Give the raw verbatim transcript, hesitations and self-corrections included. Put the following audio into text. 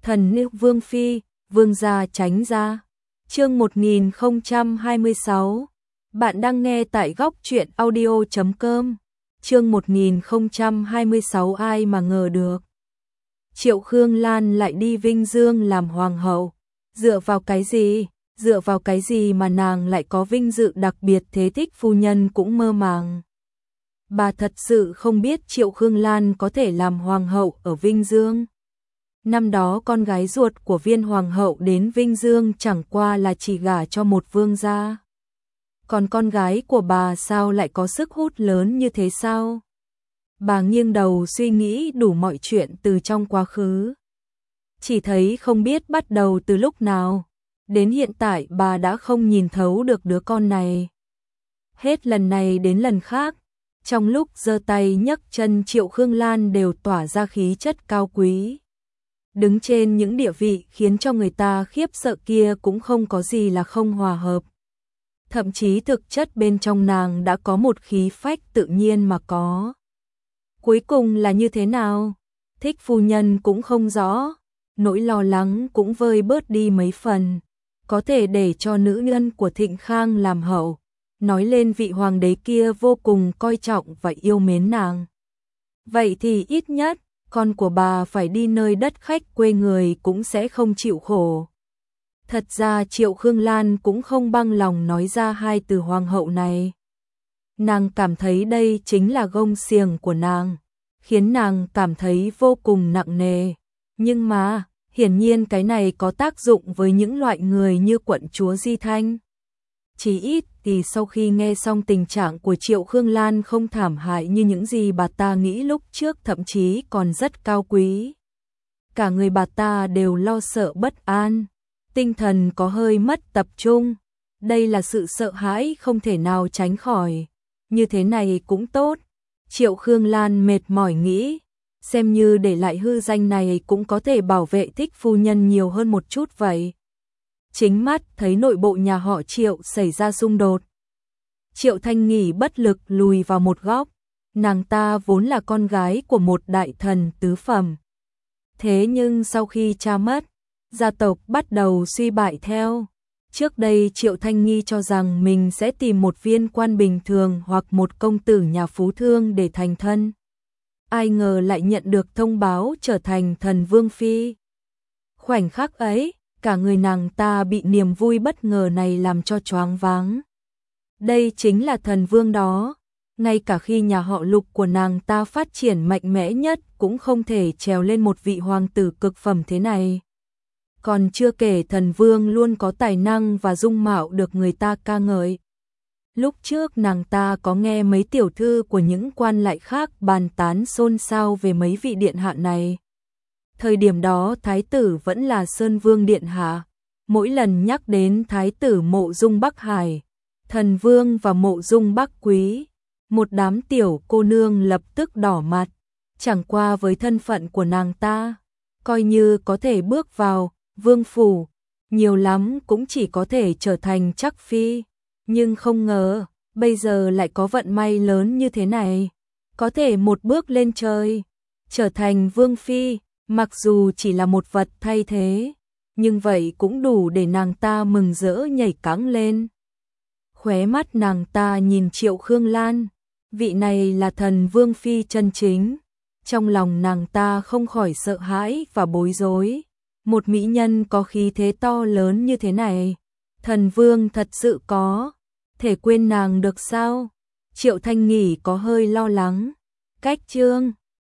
Thần nữ vương phi, vương gia tránh ra. Chương một nghìn không trăm hai mươi sáu. Bạn đang nghe tại góc truyện audio chấm com. Chương một nghìn không trăm hai mươi sáu, ai mà ngờ được. Triệu Khương Lan lại đi Vinh Dương làm hoàng hậu. Dựa vào cái gì? Dựa vào cái gì mà nàng lại có vinh dự đặc biệt thế? Thích phu nhân cũng mơ màng. Bà thật sự không biết Triệu Khương Lan có thể làm hoàng hậu ở Vinh Dương. Năm đó con gái ruột của viên hoàng hậu đến Vinh Dương chẳng qua là chỉ gả cho một vương gia. Còn con gái của bà sao lại có sức hút lớn như thế sao? Bà nghiêng đầu suy nghĩ đủ mọi chuyện từ trong quá khứ. Chỉ thấy không biết bắt đầu từ lúc nào, đến hiện tại bà đã không nhìn thấu được đứa con này. Hết lần này đến lần khác, trong lúc giơ tay nhấc chân Triệu Khương Lan đều tỏa ra khí chất cao quý. Đứng trên những địa vị khiến cho người ta khiếp sợ kia cũng không có gì là không hòa hợp. Thậm chí thực chất bên trong nàng đã có một khí phách tự nhiên mà có. Cuối cùng là như thế nào? Thích phu nhân cũng không rõ, nỗi lo lắng cũng vơi bớt đi mấy phần. Có thể để cho nữ nhân của Thịnh Khang làm hậu, nói lên vị hoàng đế kia vô cùng coi trọng và yêu mến nàng. Vậy thì ít nhất, con của bà phải đi nơi đất khách quê người cũng sẽ không chịu khổ. Thật ra Triệu Khương Lan cũng không băng lòng nói ra hai từ hoàng hậu này. Nàng cảm thấy đây chính là gông xiềng của nàng, khiến nàng cảm thấy vô cùng nặng nề. Nhưng mà, hiển nhiên cái này có tác dụng với những loại người như quận chúa Di Thanh. Chỉ ít thì sau khi nghe xong tình trạng của Triệu Khương Lan không thảm hại như những gì bà ta nghĩ lúc trước, thậm chí còn rất cao quý. Cả người bà ta đều lo sợ bất an, tinh thần có hơi mất tập trung. Đây là sự sợ hãi không thể nào tránh khỏi. Như thế này cũng tốt. Triệu Khương Lan mệt mỏi nghĩ, xem như để lại hư danh này cũng có thể bảo vệ Thích phu nhân nhiều hơn một chút vậy. Chính mắt thấy nội bộ nhà họ Triệu xảy ra xung đột. Triệu Thanh Nghỉ bất lực lùi vào một góc. Nàng ta vốn là con gái của một đại thần tứ phẩm. Thế nhưng sau khi cha mất, gia tộc bắt đầu suy bại theo. Trước đây Triệu Thanh Nghi cho rằng mình sẽ tìm một viên quan bình thường hoặc một công tử nhà phú thương để thành thân. Ai ngờ lại nhận được thông báo trở thành thần vương phi. Khoảnh khắc ấy, cả người nàng ta bị niềm vui bất ngờ này làm cho choáng váng. Đây chính là thần vương đó. Ngay cả khi nhà họ Lục của nàng ta phát triển mạnh mẽ nhất cũng không thể trèo lên một vị hoàng tử cực phẩm thế này. Còn chưa kể thần vương luôn có tài năng và dung mạo được người ta ca ngợi. Lúc trước nàng ta có nghe mấy tiểu thư của những quan lại khác bàn tán xôn xao về mấy vị điện hạ này. Thời điểm đó thái tử vẫn là Sơn Vương điện hạ. Mỗi lần nhắc đến thái tử Mộ Dung Bắc Hải, thần vương và Mộ Dung Bắc Quý, một đám tiểu cô nương lập tức đỏ mặt. Chẳng qua với thân phận của nàng ta, coi như có thể bước vào vương phủ, nhiều lắm cũng chỉ có thể trở thành chắc phi. Nhưng không ngờ, bây giờ lại có vận may lớn như thế này. Có thể một bước lên trời, trở thành vương phi, mặc dù chỉ là một vật thay thế, nhưng vậy cũng đủ để nàng ta mừng rỡ nhảy cẫng lên. Khóe mắt nàng ta nhìn Triệu Khương Lan, vị này là thần vương phi chân chính. Trong lòng nàng ta không khỏi sợ hãi và bối rối. Một mỹ nhân có khí thế to lớn như thế này, thần vương thật sự có thể quên nàng được sao? Triệu Thanh Nghỉ có hơi lo lắng. Cách chương